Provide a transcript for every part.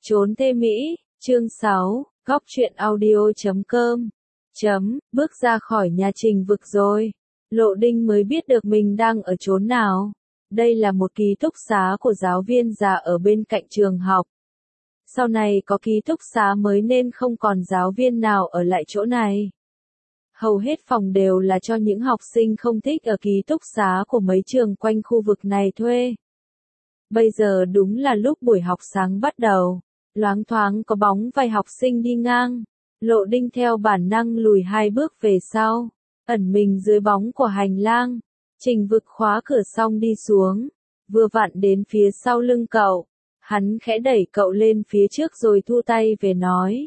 Trốn Tê Mỹ, chương 6, góc truyện audio.com. Bước ra khỏi nhà Trình Vực rồi. Lộ Đinh mới biết được mình đang ở chốn nào. Đây là một ký túc xá của giáo viên già ở bên cạnh trường học. Sau này có ký túc xá mới nên không còn giáo viên nào ở lại chỗ này. Hầu hết phòng đều là cho những học sinh không thích ở ký túc xá của mấy trường quanh khu vực này thuê. Bây giờ đúng là lúc buổi học sáng bắt đầu. Loáng thoáng có bóng vài học sinh đi ngang. Lộ Đinh theo bản năng lùi 2 bước về sau, ẩn mình dưới bóng của hành lang. Trình Vực khóa cửa xong đi xuống, vừa vặn đến phía sau lưng cậu. Hắn khẽ đẩy cậu lên phía trước rồi thu tay về nói.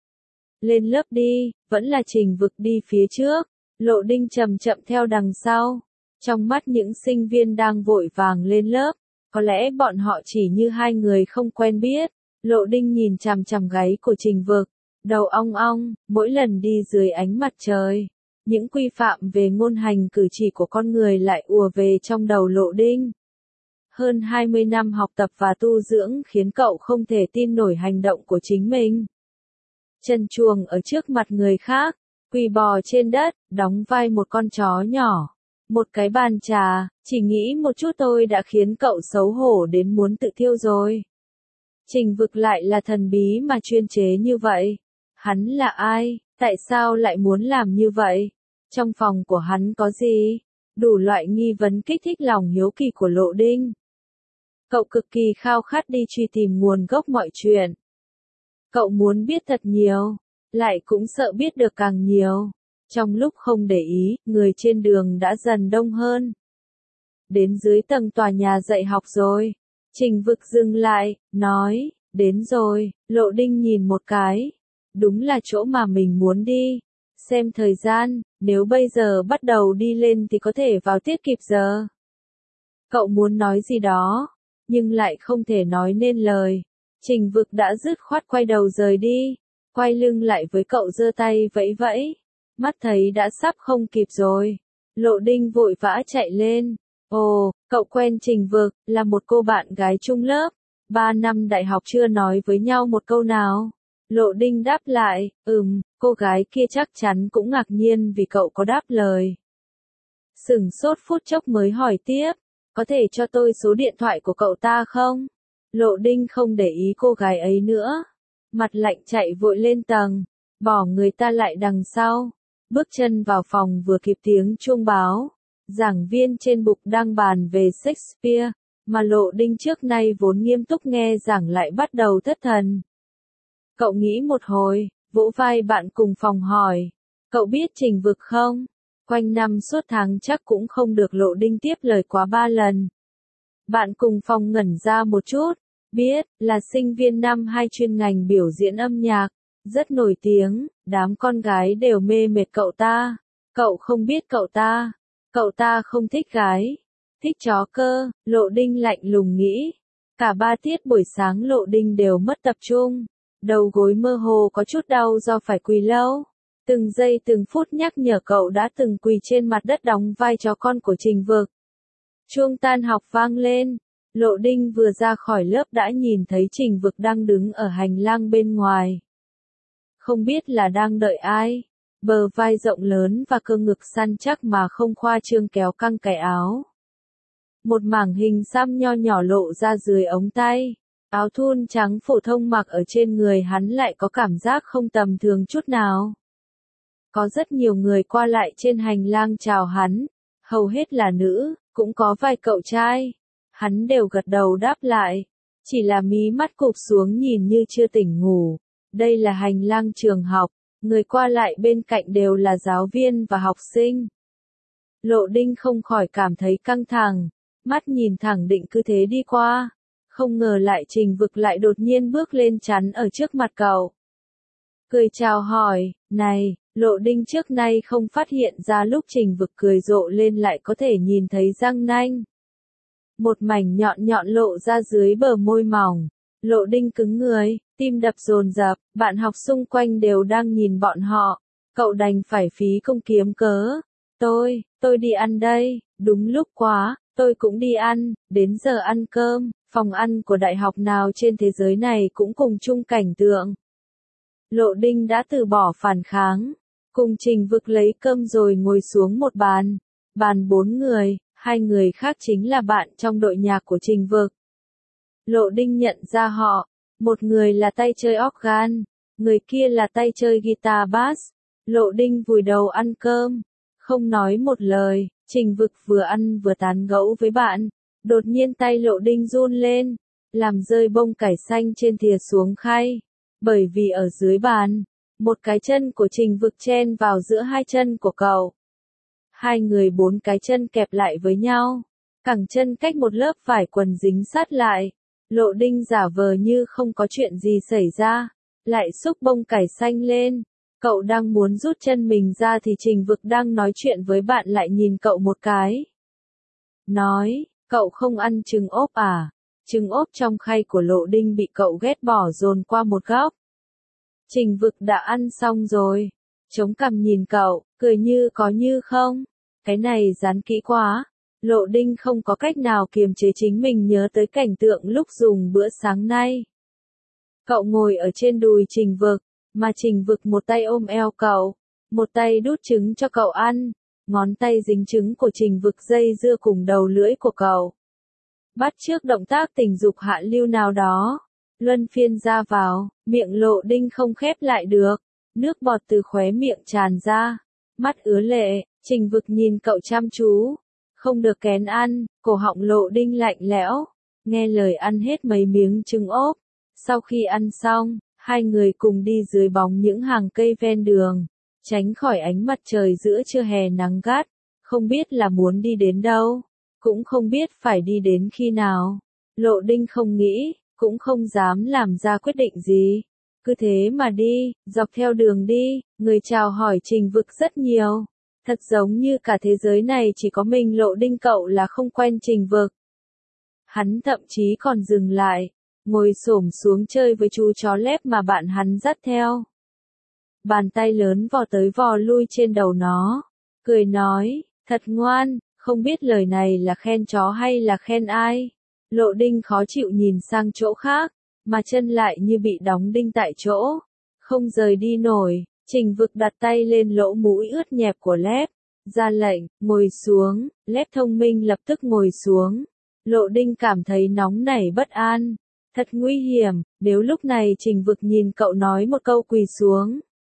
Lên lớp đi, vẫn là Trình Vực đi phía trước. Lộ Đinh chậm chậm theo đằng sau. Trong mắt những sinh viên đang vội vàng lên lớp, có lẽ bọn họ chỉ như hai người không quen biết. Lộ Đinh nhìn chằm chằm gáy của Trình Vực, đầu ong ong, mỗi lần đi dưới ánh mặt trời. Những quy phạm về ngôn hành cử chỉ của con người lại ùa về trong đầu Lộ Đinh. Hơn 20 năm học tập và tu dưỡng khiến cậu không thể tin nổi hành động của chính mình. Trần truồng ở trước mặt người khác, quỳ bò trên đất, đóng vai một con chó nhỏ. Một cái bàn trà, chỉ nghĩ một chút thôi đã khiến cậu xấu hổ đến muốn tự thiêu rồi. Trình Vực lại là thần bí mà chuyên chế như vậy. Hắn là ai? Tại sao lại muốn làm như vậy? Trong phòng của hắn có gì? Đủ loại nghi vấn kích thích lòng hiếu kỳ của Lộ Đinh. Cậu cực kỳ khao khát đi truy tìm nguồn gốc mọi chuyện. Cậu muốn biết thật nhiều, lại cũng sợ biết được càng nhiều. Trong lúc không để ý, người trên đường đã dần đông hơn. Đến dưới tầng tòa nhà dạy học rồi. Trình Vực dừng lại, nói, đến rồi. Lộ Đinh nhìn một cái. Đúng là chỗ mà mình muốn đi. Xem thời gian, nếu bây giờ bắt đầu đi lên thì có thể vào tiết kịp giờ. Cậu muốn nói gì đó, nhưng lại không thể nói nên lời. Trình Vực đã dứt khoát quay đầu rời đi. Quay lưng lại với cậu giơ tay vẫy vẫy. Mắt thấy đã sắp không kịp rồi. Lộ Đinh vội vã chạy lên. Ồ, cậu quen Trình Vực, là một cô bạn gái chung lớp. 3 năm đại học chưa nói với nhau một câu nào. Lộ Đinh đáp lại, cô gái kia chắc chắn cũng ngạc nhiên vì cậu có đáp lời. Sửng sốt phút chốc mới hỏi tiếp, có thể cho tôi số điện thoại của cậu ta không? Lộ Đinh không để ý cô gái ấy nữa. Mặt lạnh chạy vội lên tầng, bỏ người ta lại đằng sau. Bước chân vào phòng vừa kịp tiếng chuông báo. Giảng viên trên bục đang bàn về Shakespeare, mà Lộ Đinh trước nay vốn nghiêm túc nghe giảng lại bắt đầu thất thần. Cậu nghĩ một hồi, vỗ vai bạn cùng phòng hỏi, cậu biết Trình Vực không? Quanh năm suốt tháng chắc cũng không được Lộ Đinh tiếp lời quá 3 lần. Bạn cùng phòng ngẩn ra một chút, biết, là sinh viên năm 2 chuyên ngành biểu diễn âm nhạc, rất nổi tiếng, đám con gái đều mê mệt cậu ta. Cậu không biết cậu ta không thích gái, thích chó cơ. Lộ Đinh lạnh lùng nghĩ. Cả 3 tiết buổi sáng Lộ Đinh đều mất tập trung, đầu gối mơ hồ có chút đau do phải quỳ lâu. Từng giây từng phút nhắc nhở cậu đã từng quỳ trên mặt đất đóng vai chó con của Trình Vực. Chuông tan học vang lên. Lộ Đinh vừa ra khỏi lớp đã nhìn thấy Trình Vực đang đứng ở hành lang bên ngoài. Không biết là đang đợi ai. Bờ vai rộng lớn và cơ ngực săn chắc mà không khoa trương kéo căng cái áo. Một mảng hình xăm nho nhỏ lộ ra dưới ống tay. Áo thun trắng phổ thông mặc ở trên người hắn lại có cảm giác không tầm thường chút nào. Có rất nhiều người qua lại trên hành lang chào hắn, hầu hết là nữ, cũng có vài cậu trai. Hắn đều gật đầu đáp lại, chỉ là mí mắt cụp xuống nhìn như chưa tỉnh ngủ. Đây là hành lang trường học, người qua lại bên cạnh đều là giáo viên và học sinh. Lộ Đinh không khỏi cảm thấy căng thẳng, mắt nhìn thẳng định cứ thế đi qua. Không ngờ lại Trình Vực lại đột nhiên bước lên chắn ở trước mặt cậu. Cười chào hỏi, này, Lộ Đinh trước nay không phát hiện ra lúc Trình Vực cười rộ lên lại có thể nhìn thấy răng nanh. Một mảnh nhọn nhọn lộ ra dưới bờ môi mỏng. Lộ Đinh cứng người, tim đập dồn dập, bạn học xung quanh đều đang nhìn bọn họ. Cậu đành phải phí công kiếm cớ. Tôi đi ăn đây, đúng lúc quá, Tôi cũng đi ăn, đến giờ ăn cơm, phòng ăn của đại học nào trên thế giới này cũng cùng chung cảnh tượng. Lộ Đinh đã từ bỏ phản kháng, cùng Trình Vực lấy cơm rồi ngồi xuống một bàn, bàn 4 người, 2 người khác chính là bạn trong đội nhạc của Trình Vực. Lộ Đinh nhận ra họ, một người là tay chơi organ, người kia là tay chơi guitar bass. Lộ Đinh vùi đầu ăn cơm, không nói một lời, Trình Vực vừa ăn vừa tán gẫu với bạn, đột nhiên tay Lộ Đinh run lên, làm rơi bông cải xanh trên thìa xuống khay, bởi vì ở dưới bàn, một cái chân của Trình Vực chen vào giữa hai chân của cậu. Hai người 4 cái chân kẹp lại với nhau, cẳng chân cách một lớp vải quần dính sát lại. Lộ Đinh giả vờ như không có chuyện gì xảy ra, lại xúc bông cải xanh lên. Cậu đang muốn rút chân mình ra thì Trình Vực đang nói chuyện với bạn lại nhìn cậu một cái. Nói, cậu không ăn trứng ốp à? Trứng ốp trong khay của Lộ Đinh bị cậu ghét bỏ dồn qua một góc. Trình Vực đã ăn xong rồi. Chống cằm nhìn cậu, cười như có như không. Cái này dán kỹ quá. Lộ Đinh không có cách nào kiềm chế chính mình nhớ tới cảnh tượng lúc dùng bữa sáng nay. Cậu ngồi ở trên đùi Trình Vực, mà Trình Vực một tay ôm eo cậu, một tay đút trứng cho cậu ăn, ngón tay dính trứng của Trình Vực dây dưa cùng đầu lưỡi của cậu. Bắt chước động tác tình dục hạ lưu nào đó, luân phiên ra vào, miệng Lộ Đinh không khép lại được, nước bọt từ khóe miệng tràn ra, mắt ứa lệ, Trình Vực nhìn cậu chăm chú, không được kén ăn, cổ họng Lộ Đinh lạnh lẽo, nghe lời ăn hết mấy miếng trứng ốp. Sau khi ăn xong, hai người cùng đi dưới bóng những hàng cây ven đường, tránh khỏi ánh mặt trời giữa trưa hè nắng gắt, không biết là muốn đi đến đâu, cũng không biết phải đi đến khi nào. Lộ Đinh không nghĩ, cũng không dám làm ra quyết định gì. Cứ thế mà đi, dọc theo đường đi, người chào hỏi Trình Vực rất nhiều. Thật giống như cả thế giới này chỉ có mình Lộ Đinh cậu là không quen Trình Vực. Hắn thậm chí còn dừng lại, ngồi xổm xuống chơi với chú chó lép mà bạn hắn dắt theo. Bàn tay lớn vò tới vò lui trên đầu nó, cười nói, thật ngoan, không biết lời này là khen chó hay là khen ai. Lộ Đinh khó chịu nhìn sang chỗ khác, mà chân lại như bị đóng đinh tại chỗ, không rời đi nổi. Trình Vực đặt tay lên lỗ mũi ướt nhẹp của lép, ra lệnh, ngồi xuống, lép thông minh lập tức ngồi xuống. Lộ Đinh cảm thấy nóng nảy bất an, thật nguy hiểm, nếu lúc này Trình Vực nhìn cậu nói một câu quỳ xuống.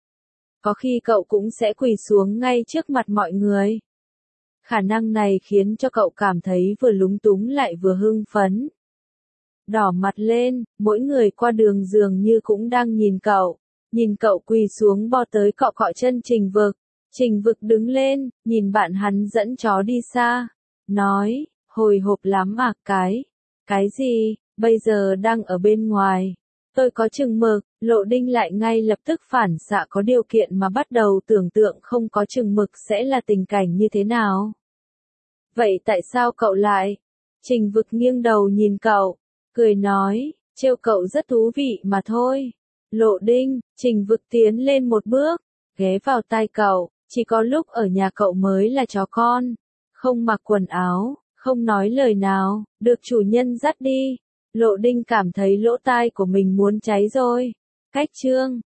Có khi cậu cũng sẽ quỳ xuống ngay trước mặt mọi người. Khả năng này khiến cho cậu cảm thấy vừa lúng túng lại vừa hưng phấn. Đỏ mặt lên, mỗi người qua đường dường như cũng đang nhìn cậu quỳ xuống bò tới cọ cọ chân Trình Vực. Trình Vực đứng lên, nhìn bạn hắn dẫn chó đi xa, nói, hồi hộp lắm à cái gì, bây giờ đang ở bên ngoài. Tôi có chừng mực, Lộ Đinh lại ngay lập tức phản xạ có điều kiện mà bắt đầu tưởng tượng không có chừng mực sẽ là tình cảnh như thế nào. Vậy tại sao cậu lại? Trình Vực nghiêng đầu nhìn cậu, cười nói, trêu cậu rất thú vị mà thôi. Lộ Đinh, Trình Vực tiến lên một bước, ghé vào tai cậu, chỉ có lúc ở nhà cậu mới là chó con, không mặc quần áo, không nói lời nào, được chủ nhân dắt đi. Lộ Đinh cảm thấy lỗ tai của mình muốn cháy rồi. Cách chương